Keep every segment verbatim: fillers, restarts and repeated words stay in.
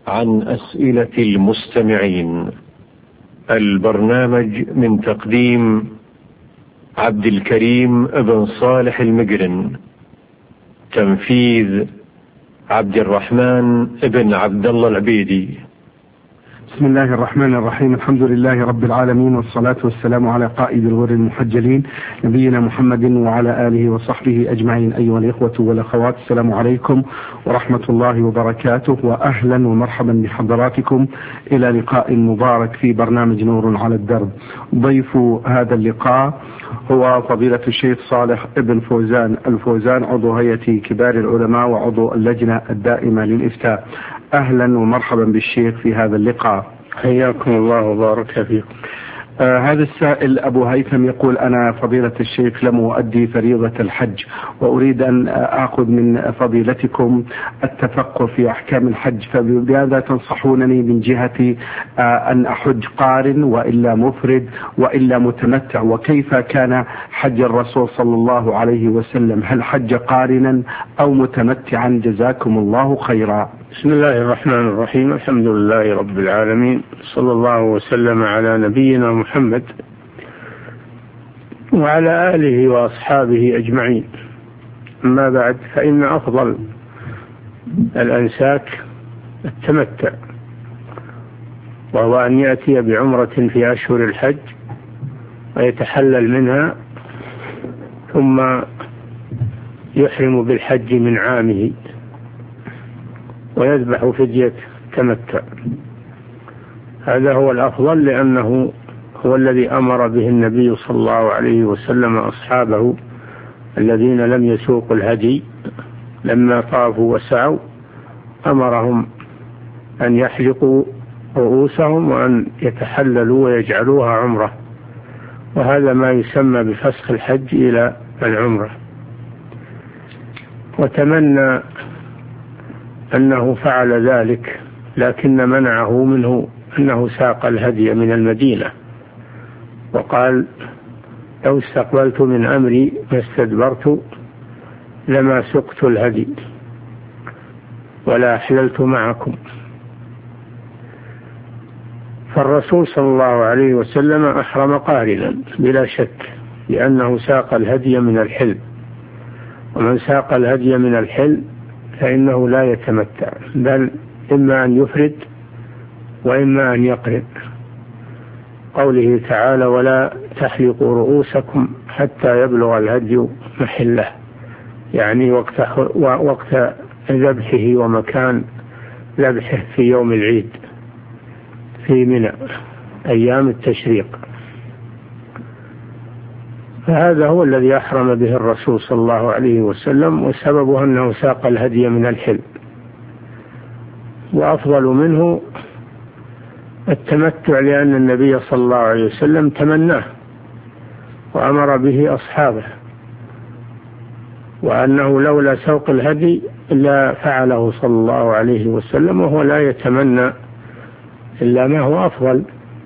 عن أسئلة المستمعين. البرنامج من تقديم عبد الكريم بن صالح المقرن، تنفيذ عبد الرحمن بن عبد الله العبيدي. بسم الله الرحمن الرحيم. الحمد لله رب العالمين، والصلاة والسلام على قائد الغر المحجلين نبينا محمد وعلى آله وصحبه أجمعين. أيها الإخوة والأخوات، السلام عليكم ورحمة الله وبركاته، وأهلا ومرحبا بحضراتكم إلى لقاء مبارك في برنامج نور على الدرب. ضيف هذا اللقاء هو فضيلة الشيخ صالح ابن فوزان الفوزان، عضو هيئة كبار العلماء وعضو اللجنة الدائمة للإفتاء. أهلا ومرحبا بالشيخ في هذا اللقاء. حياكم الله وبارك فيكم. آه هذا السائل أبو هيثم يقول: أنا فضيلة الشيخ لم أؤدي فريضة الحج، وأريد أن آخذ من فضيلتكم التفقه في أحكام الحج، فبماذا تنصحونني من جهة آه أن أحج قارن وإلا مفرد وإلا متمتع؟ وكيف كان حج الرسول صلى الله عليه وسلم؟ هل حج قارنا أو متمتعا؟ جزاكم الله خيرا. بسم الله الرحمن الرحيم. الحمد لله رب العالمين، صلى الله وسلم على نبينا محمد وعلى آله وأصحابه أجمعين. أما بعد، فإن أفضل الأنساك التمتع، وهو أن يأتي بعمرة في أشهر الحج ويتحلل منها، ثم يحرم بالحج من عامه ويذبح فدية تمتع. هذا هو الأفضل، لأنه هو الذي أمر به النبي صلى الله عليه وسلم أصحابه الذين لم يسوقوا الهدي لما طافوا وسعوا، أمرهم أن يحلقوا رؤوسهم وأن يتحللوا ويجعلوها عمرة، وهذا ما يسمى بفسخ الحج إلى العمرة. وتمنى أنه فعل ذلك، لكن منعه منه أنه ساق الهدي من المدينة، وقال: لو استقبلت من أمري ما استدبرت لما سقت الهدي ولا أحللت معكم. فالرسول صلى الله عليه وسلم أحرم قارنا بلا شك، لأنه ساق الهدي من الحل، ومن ساق الهدي من الحل فإنه لا يتمتع، بل إما أن يفرد وإما أن يقرن. قوله تعالى: ولا تحلقوا رؤوسكم حتى يبلغ الهدي محله، يعني وقت وقت ذبحه ومكان ذبحه في يوم العيد في منى أيام التشريق. فهذا هو الذي أحرم به الرسول صلى الله عليه وسلم، وسببه أنه ساق الهدي من الحل. وأفضل منه التمتع، لأن النبي صلى الله عليه وسلم تمناه وأمر به أصحابه، وأنه لولا سوق الهدي لا فعله صلى الله عليه وسلم، وهو لا يتمنى إلا ما هو أفضل.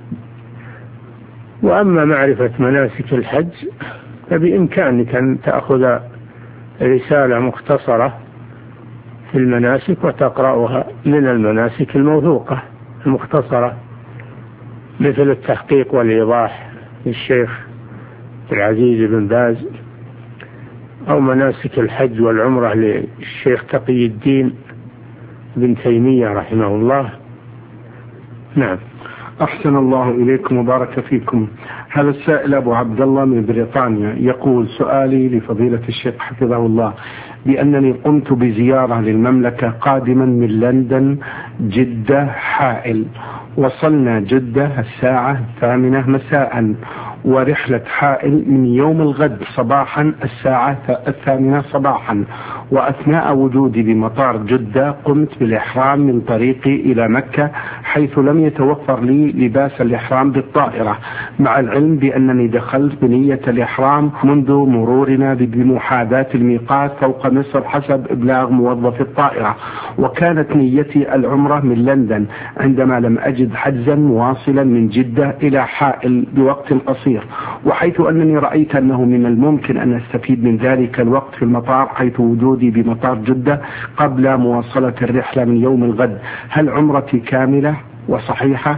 وأما معرفة مناسك الحج فبإمكانك أن تأخذ رسالة مختصرة في المناسك وتقرأها من المناسك الموثوقة المختصرة، مثل التحقيق والإيضاح للشيخ العزيز بن باز، أو مناسك الحج والعمرة للشيخ تقي الدين بن تيمية رحمه الله. نعم. أحسن الله إليكم وبارك فيكم. هذا السائل أبو عبد الله من بريطانيا يقول: سؤالي لفضيلة الشيخ حفظه الله بأنني قمت بزيارة للمملكة قادما من لندن جدة حائل. وصلنا جدة الساعة الثامنة مساء، ورحلة حائل من يوم الغد صباحا الساعة الثامنة صباحا. وأثناء وجودي بمطار جدة قمت بالإحرام من طريقي إلى مكة، حيث لم يتوفر لي لباس الإحرام بالطائرة، مع العلم بأنني دخلت بنية الإحرام منذ مرورنا بمحاذاة الميقات فوق مصر حسب إبلاغ موظف الطائرة. وكانت نيتي العمرة من لندن، عندما لم أجد حجزا مواصلا من جدة إلى حائل بوقت قصير قصير، وحيث أنني رأيت أنه من الممكن أن أستفيد من ذلك الوقت في المطار حيث وجودي بمطار جدة قبل مواصلة الرحلة من يوم الغد، هل عمرتي كاملة وصحيحة؟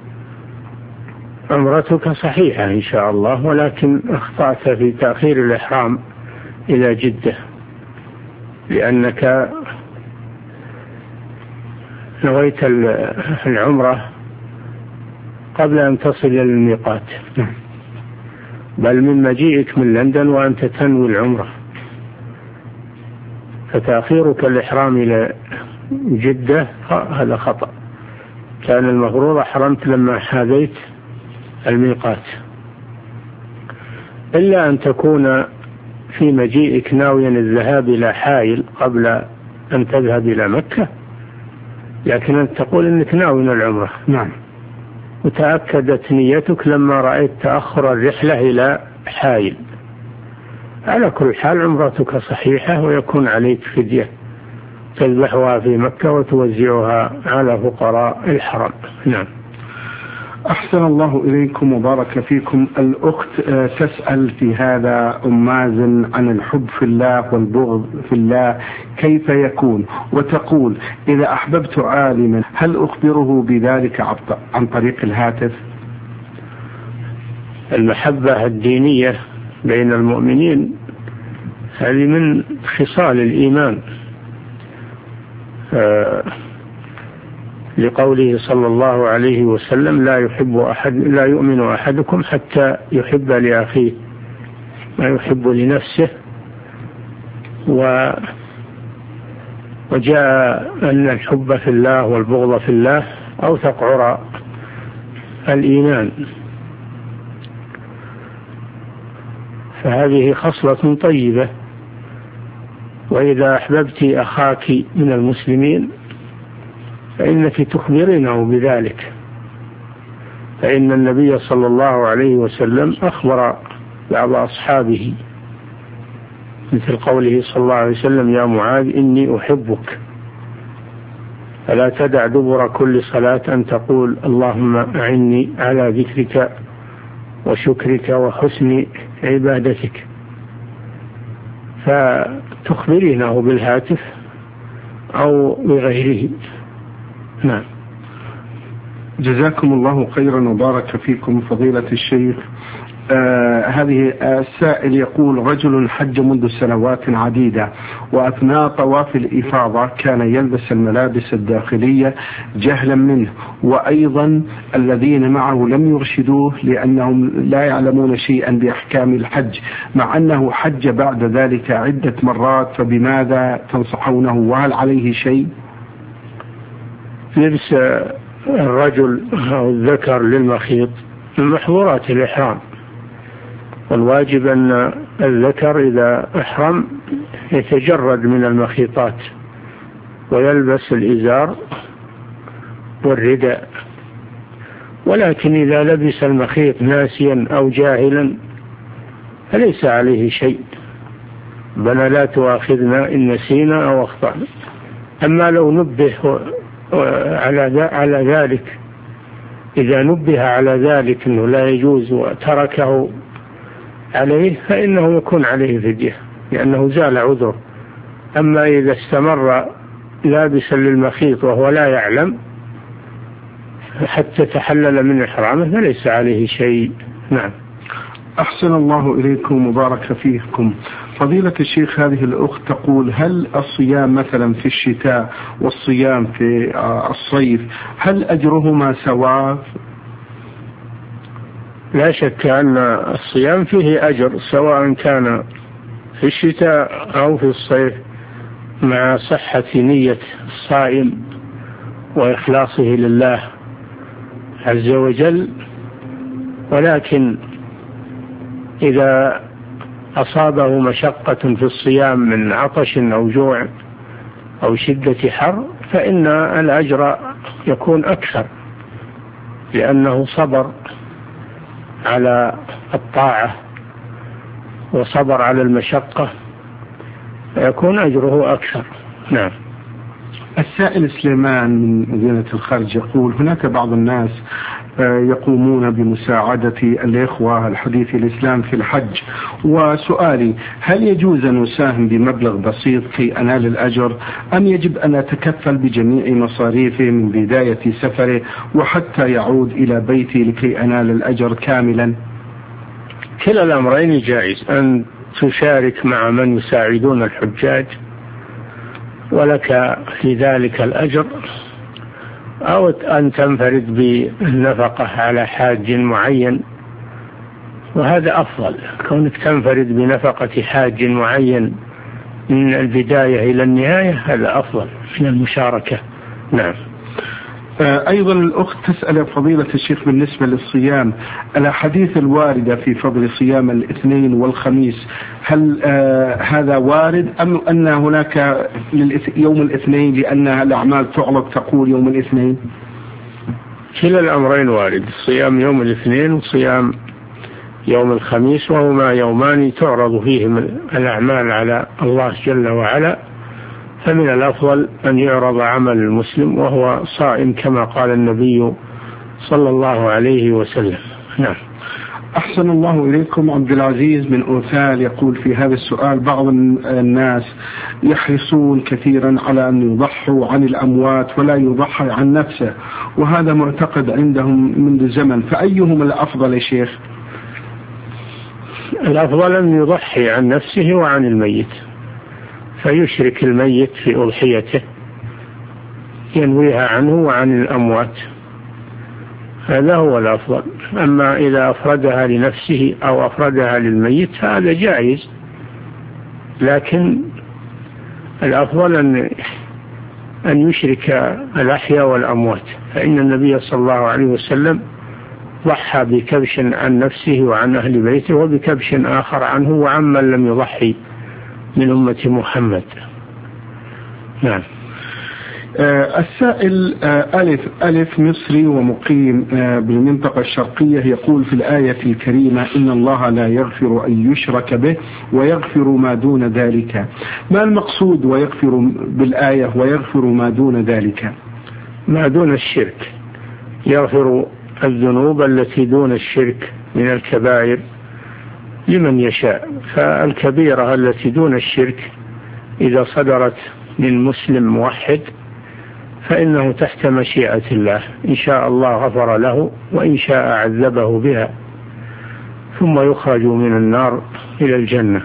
عمرتك صحيحة إن شاء الله، ولكن اخطأت في تأخير الإحرام إلى جدة، لأنك نويت العمرة قبل أن تصل إلى الميقات، بل من مجيئك من لندن وأنت تنوي العمرة، فتأخيرك الإحرام إلى جدة هذا خطأ، كان المفروض أحرمت لما حاذيت الميقات، إلا أن تكون في مجيئك ناويا الذهاب إلى حائل قبل أن تذهب إلى مكة، لكن أنت تقول إنك ناوي العمرة. نعم. وتأكدت نيتك لما رأيت تأخر الرحلة إلى حائل. على كل حال عمرتك صحيحة، ويكون عليك فدية تذبحها في مكة وتوزعها على فقراء الحرم. نعم. أحسن الله إليكم وبارك فيكم. الأخت تسأل في هذا أم مازن عن الحب في الله والبغض في الله كيف يكون، وتقول إذا أحببت عالما هل أخبره بذلك عن طريق الهاتف؟ المحبة الدينية بين المؤمنين هذه من خصال الإيمان، آه لقوله صلى الله عليه وسلم لا يحب أحد لا يؤمن أحدكم حتى يحب لأخيه ما يحب لنفسه. و وجاء أن الحب في الله والبغض في الله أوثق عرى الإيمان، فهذه خصلة طيبة. وإذا أحببت أخاك من المسلمين فإنك تخبرينه بذلك، فإن النبي صلى الله عليه وسلم أخبر بعض أصحابه مثل قوله صلى الله عليه وسلم يا معاذ إني أحبك فلا تدع دبر كل صلاة أن تقول اللهم أعني على ذكرك وشكرك وحسن عبادتك، فتخبرينه بالهاتف أو بغيره. نعم. جزاكم الله خيرا وبارك فيكم فضيلة الشيخ. آه هذه السائل يقول رجل حج منذ سنوات عديدة، وأثناء طواف الإفاضة كان يلبس الملابس الداخلية جهلا منه، وأيضا الذين معه لم يرشدوه لأنهم لا يعلمون شيئا بأحكام الحج، مع أنه حج بعد ذلك عدة مرات، فبماذا تنصحونه وهل عليه شيء؟ لبس الرجل أو الذكر للمخيط من محظورات الإحرام، والواجب أن الذكر إذا أحرم يتجرد من المخيطات ويلبس الإزار والرداء، ولكن إذا لبس المخيط ناسيا أو جاهلا فليس عليه شيء، بل لا تؤاخذنا إن نسينا أو أخطأنا. أما لو نبه على ذلك، إذا نبه على ذلك أنه لا يجوز وتركه عليه فإنه يكون عليه فدية لأنه زال عذره. أما إذا استمر لابسا للمخيط وهو لا يعلم حتى تحلل من إحرامه فليس عليه شيء. نعم. أحسن الله إليكم وبارك فيكم. فضيلة الشيخ هذه الأخت تقول هل الصيام مثلا في الشتاء والصيام في الصيف هل أجرهما سواء؟ لا شك أن الصيام فيه أجر سواء كان في الشتاء أو في الصيف، مع صحة نية الصائم وإخلاصه لله عز وجل. ولكن إذا أصابه مشقة في الصيام من عطش أو جوع أو شدة حر فإن الأجر يكون أكثر، لأنه صبر على الطاعة وصبر على المشقة فيكون أجره أكثر. نعم. السائل سليمان من مدينة الخرج يقول هناك بعض الناس يقومون بمساعدة الإخوة الحديث الإسلام في الحج. وسؤالي: هل يجوز أن أساهم بمبلغ بسيط كي أنال الأجر، أم يجب أن أتكفل بجميع مصاريفه من بداية سفره وحتى يعود إلى بيتي لكي أنال الأجر كاملا؟ كلا الأمرين جائز، أن تشارك مع من يساعدون الحجاج ولك في ذلك الأجر، أو أن تنفرد بالنفقة على حاج معين، وهذا أفضل. كونك تنفرد بنفقة حاج معين من البداية إلى النهاية هذا أفضل من المشاركة. نعم. أيضا الأخت تسأل فضيلة الشيخ بالنسبة للصيام، الأحاديث الواردة في فضل صيام الاثنين والخميس، هل آه هذا وارد، أم أن هناك يوم الاثنين لأن الأعمال تعرض تقول يوم الاثنين؟ كلا الأمرين وارد، صيام يوم الاثنين وصيام يوم الخميس، وهما يومان تعرض فيهم الأعمال على الله جل وعلا، فمن الأفضل أن يعرض عمل المسلم وهو صائم كما قال النبي صلى الله عليه وسلم. نعم. أحسن الله إليكم. عبد العزيز من أوثال يقول في هذا السؤال: بعض الناس يحرصون كثيرا على أن يضحوا عن الأموات ولا يضحي عن نفسه، وهذا معتقد عندهم منذ زمن، فأيهم الأفضل يا شيخ؟ الأفضل أن يضحي عن نفسه وعن الميت، فيشرك الميت في أضحيته، ينويها عنه وعن الأموات، هذا هو الأفضل. أما إذا أفردها لنفسه أو أفردها للميت فهذا جائز، لكن الأفضل أن أن يشرك الأحياء والأموات، فإن النبي صلى الله عليه وسلم ضحى بكبش عن نفسه وعن أهل بيته، وبكبش آخر عنه وعن من لم يضحي من أمة محمد. نعم. آه السائل آه ألف ألف مصري ومقيم آه بالمنطقة الشرقية يقول في الآية الكريمة: إن الله لا يغفر أن يشرك به ويغفر ما دون ذلك. ما المقصود ويغفر بالآية ويغفر ما دون ذلك؟ ما دون الشرك، يغفر الذنوب التي دون الشرك من الكبائر لمن يشاء، فالكبيرة التي دون الشرك إذا صدرت من مسلم موحد فإنه تحت مشيئة الله، إن شاء الله غفر له وإن شاء عذبه بها ثم يخرج من النار إلى الجنة.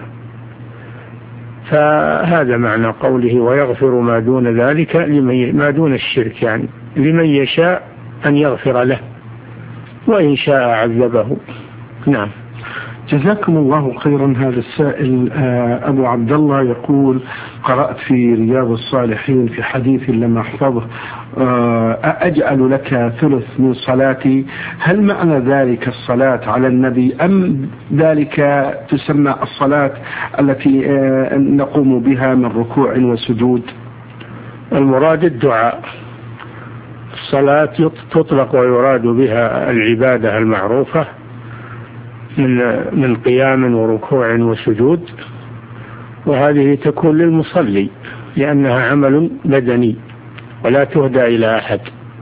فهذا معنى قوله ويغفر ما دون ذلك، ما دون الشرك، يعني لمن يشاء أن يغفر له وإن شاء عذبه. نعم. جزاكم الله خيرا. هذا السائل أبو عبد الله يقول: قرأت في رياض الصالحين في حديث لم أحفظه: أجعل لك ثلث من صلاتي، هل معنى ذلك الصلاة على النبي، أم ذلك تسمى الصلاة التي نقوم بها من ركوع وسجود؟ المراد الدعاء. الصلاة تطلق ويراد بها العبادة المعروفة من من قيام وركوع وسجود، وهذه تكون للمصلي لأنها عمل بدني ولا تهدى إلى أحد،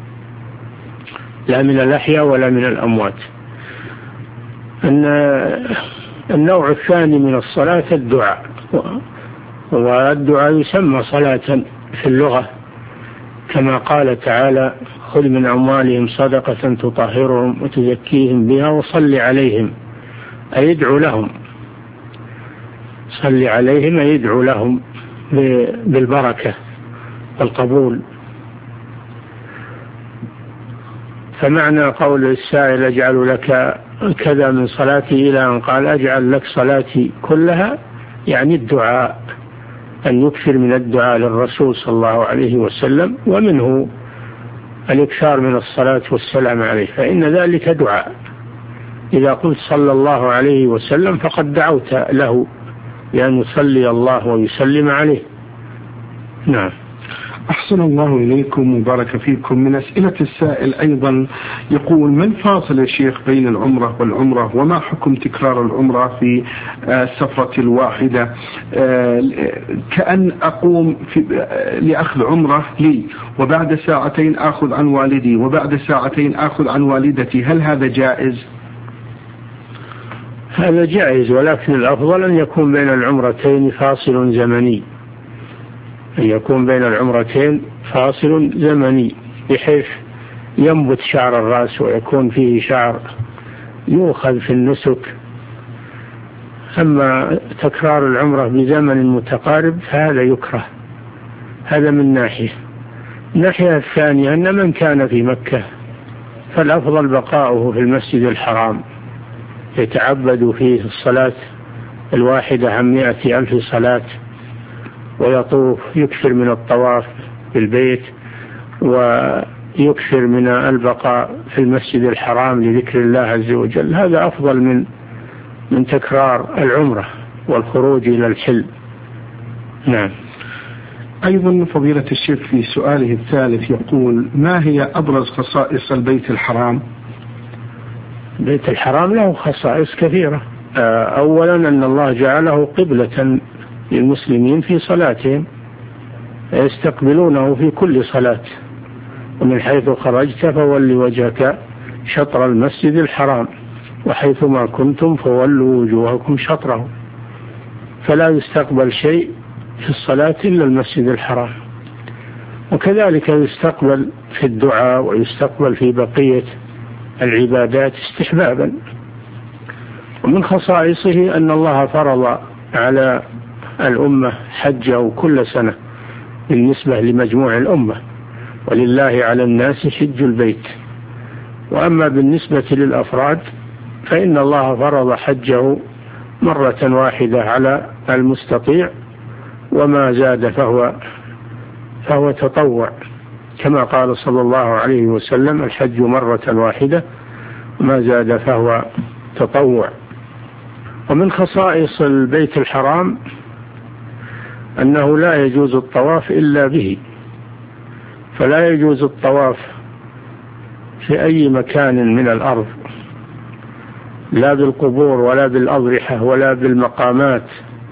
لا من الأحياء ولا من الأموات. أن النوع الثاني من الصلاة الدعاء، والدعاء يسمى صلاة في اللغة، كما قال تعالى: خذ من أموالهم صدقة تطهرهم وتزكيهم بها وصل عليهم، أي يدعو لهم، صل عليهم أي يدعو لهم بالبركة والقبول. فمعنى قول السائل أجعل لك كذا من صلاتي إلى أن قال أجعل لك صلاتي كلها، يعني الدعاء، أن يكثر من الدعاء للرسول صلى الله عليه وسلم، ومنه الإكثار من الصلاة والسلام عليه، فإن ذلك دعاء. إذا قلت صلى الله عليه وسلم فقد دعوت له بأن يصلي الله ويسلم عليه. نعم. أحسن الله إليكم وبارك فيكم. من أسئلة السائل أيضا يقول: ما الفاصل يا شيخ بين العمرة والعمرة، وما حكم تكرار العمرة في السفرة الواحدة؟ كأن أقوم في لأخذ عمرة لي وبعد ساعتين أخذ عن والدي وبعد ساعتين أخذ عن والدتي، هل هذا جائز؟ هذا جائز، ولكن الأفضل أن يكون بين العمرتين فاصل زمني، أن يكون بين العمرتين فاصل زمني بحيث ينبت شعر الرأس ويكون فيه شعر يؤخذ في النسك. أما تكرار العمرة بزمن متقارب فهذا يكره، هذا من ناحية. الناحية الثانية أن من كان في مكة فالأفضل بقاؤه في المسجد الحرام يتعبد فيه الصلاة الواحدة عن مائة ألف صلاة، ويطوف يكثر من الطواف بالبيت ويكثر من البقاء في المسجد الحرام لذكر الله عز وجل. هذا أفضل من من تكرار العمرة والخروج إلى الحل. نعم. أيضا فضيلة الشيخ في سؤاله الثالث يقول: ما هي أبرز خصائص البيت الحرام؟ البيت الحرام له خصائص كثيرة. أولا أن الله جعله قبلة للمسلمين في صلاتهم، يستقبلونه في كل صلاة، ومن حيث خرجت فول وجهك شطر المسجد الحرام وحيثما كنتم فولوا وجوهكم شطره، فلا يستقبل شيء في الصلاة إلا المسجد الحرام. وكذلك يستقبل في الدعاء ويستقبل في بقية العبادات استحبابا. ومن خصائصه أن الله فرض على الأمة حجه كل سنة بالنسبة لمجموع الأمة، ولله على الناس حج البيت. وأما بالنسبة للأفراد فإن الله فرض حجه مرة واحدة على المستطيع، وما زاد فهو فهو تطوع، كما قال صلى الله عليه وسلم: الحج مرة واحدة، وما زاد فهو تطوع. ومن خصائص البيت الحرام أنه لا يجوز الطواف إلا به، فلا يجوز الطواف في أي مكان من الأرض، لا بالقبور ولا بالأضرحة ولا بالمقامات،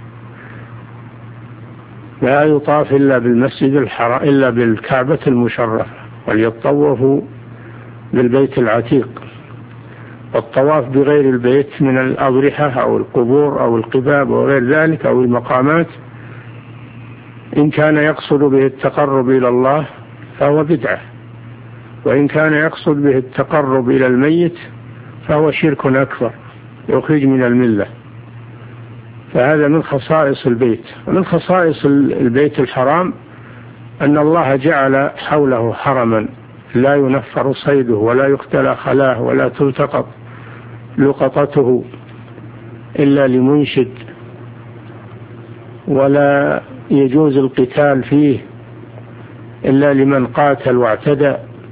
لا يطاف إلا بالمسجد الحرام إلا بالكعبة المشرفة، وليطوفوا بالبيت العتيق. والطواف بغير البيت من الأضرحة أو القبور أو القباب وغير ذلك أو المقامات إن كان يقصد به التقرب إلى الله فهو بدعة، وإن كان يقصد به التقرب إلى الميت فهو شرك أكبر يخرج من الملة. فهذا من خصائص البيت. ومن خصائص البيت الحرام أن الله جعل حوله حرما لا ينفر صيده ولا يختلى خلاه ولا تلتقط لقطته إلا لمنشد، ولا يجوز القتال فيه إلا لمن قاتل واعتدى.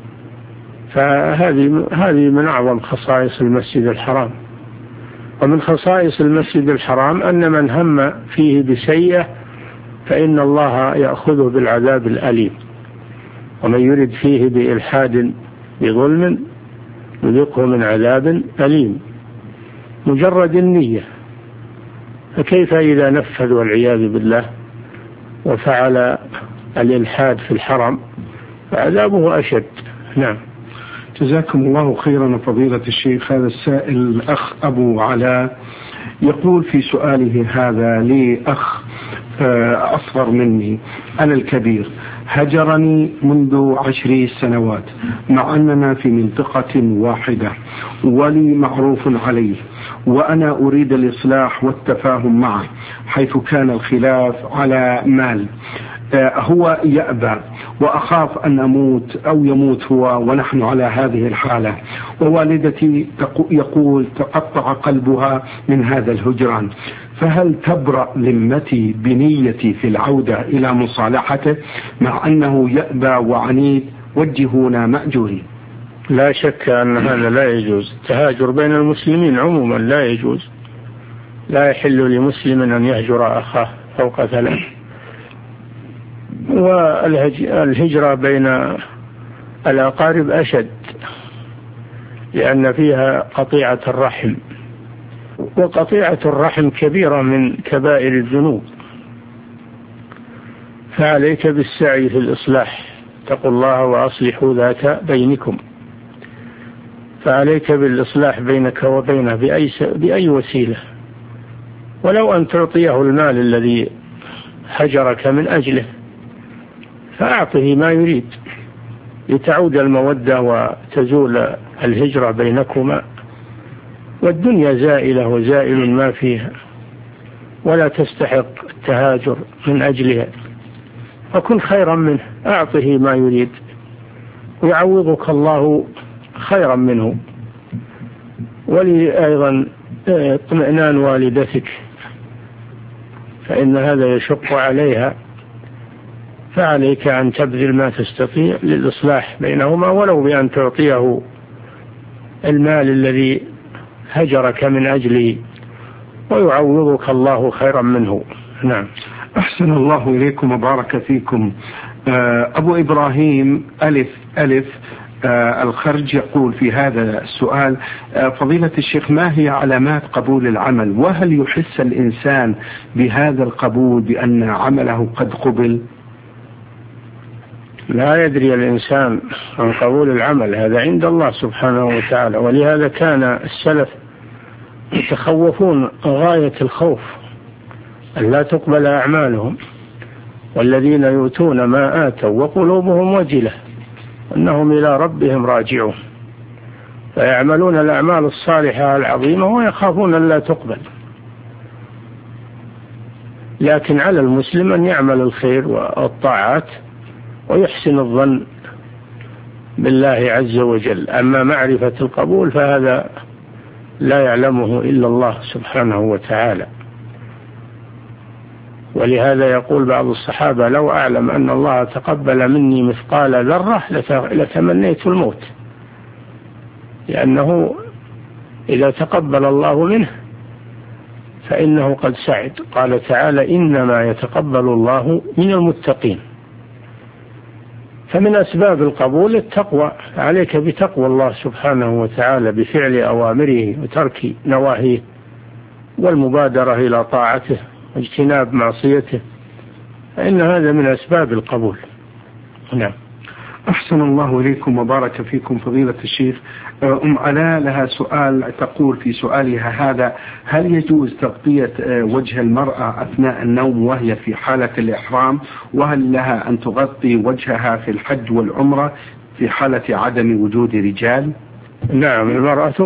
فهذه هذه من أعظم خصائص المسجد الحرام. ومن خصائص المسجد الحرام أن من هم فيه بسيئة فإن الله يأخذه بالعذاب الأليم، ومن يرد فيه بإلحاد بظلم يذقه من عذاب أليم. مجرد النية، فكيف إذا نفذ والعياذ بالله وفعل الإلحاد في الحرم فعذابه أشد. نعم. جزاكم الله خيرا فضيلة الشيخ. هذا السائل الأخ أبو علاء يقول في سؤاله هذا: لي أخ أصغر مني، أنا الكبير، هجرني منذ عشر سنوات مع أننا في منطقة واحدة ولي معروف عليه، وأنا أريد الإصلاح والتفاهم معه حيث كان الخلاف على مال. هو يأبى وأخاف أن أموت أو يموت هو ونحن على هذه الحالة، ووالدتي يقول تقطع قلبها من هذا الهجران، فهل تبرأ ذمتي بنيتي في العودة إلى مصالحته مع أنه يأبى وعنيد؟ وجهونا مأجورين. لا شك أن هذا لا يجوز. التهاجر بين المسلمين عموما لا يجوز، لا يحل لمسلم أن يهجر أخاه فوق ثلاث. والهجرة بين الأقارب أشد، لأن فيها قطيعة الرحم، وقطيعة الرحم كبيرة من كبائر الذنوب، فعليك بالسعي في الإصلاح. اتقوا الله وأصلحوا ذات بينكم، فعليك بالإصلاح بينك وبينه بأي, بأي وسيلة، ولو أن تعطيه المال الذي هجرك من أجله فأعطه ما يريد لتعود المودة وتزول الهجرة بينكما، والدنيا زائلة وزائل ما فيها، ولا تستحق التهاجر من أجلها، فكن خيرا منه، أعطه ما يريد ويعوضك الله خيرا منه. ولي أيضا اطمئنان والدتك، فإن هذا يشق عليها، فعليك أن تبذل ما تستطيع للإصلاح بينهما، ولو بأن تعطيه المال الذي هجرك من أجله، ويعوضك الله خيرا منه. نعم. أحسن الله إليكم وبارك فيكم. أبو إبراهيم ألف ألف الخرج يقول في هذا السؤال: فضيلة الشيخ، ما هي علامات قبول العمل؟ وهل يحس الإنسان بهذا القبول بأن عمله قد قبل؟ لا يدري الإنسان عن قبول العمل، هذا عند الله سبحانه وتعالى، ولهذا كان السلف يتخوفون غاية الخوف أن لا تقبل أعمالهم، والذين يؤتون ما آتوا وقلوبهم وجلة أنهم إلى ربهم راجعون، فيعملون الأعمال الصالحة العظيمة ويخافون أن لا تقبل. لكن على المسلم أن يعمل الخير والطاعات ويحسن الظن بالله عز وجل. أما معرفة القبول فهذا لا يعلمه إلا الله سبحانه وتعالى، ولهذا يقول بعض الصحابة: لو أعلم أن الله تقبل مني مثقال ذرة لتمنيت الموت، لأنه إذا تقبل الله منه فإنه قد سعد. قال تعالى: إنما يتقبل الله من المتقين. فمن أسباب القبول التقوى، عليك بتقوى الله سبحانه وتعالى بفعل أوامره وترك نواهيه، والمبادرة إلى طاعته واجتناب معصيته، فإن هذا من أسباب القبول. نعم. أحسن الله إليكم وبارك فيكم فضيلة الشيخ. أم علاء لها سؤال، تقول في سؤالها هذا: هل يجوز تغطية وجه المرأة أثناء النوم وهي في حالة الإحرام؟ وهل لها أن تغطي وجهها في الحج والعمرة في حالة عدم وجود رجال؟ نعم، المرأة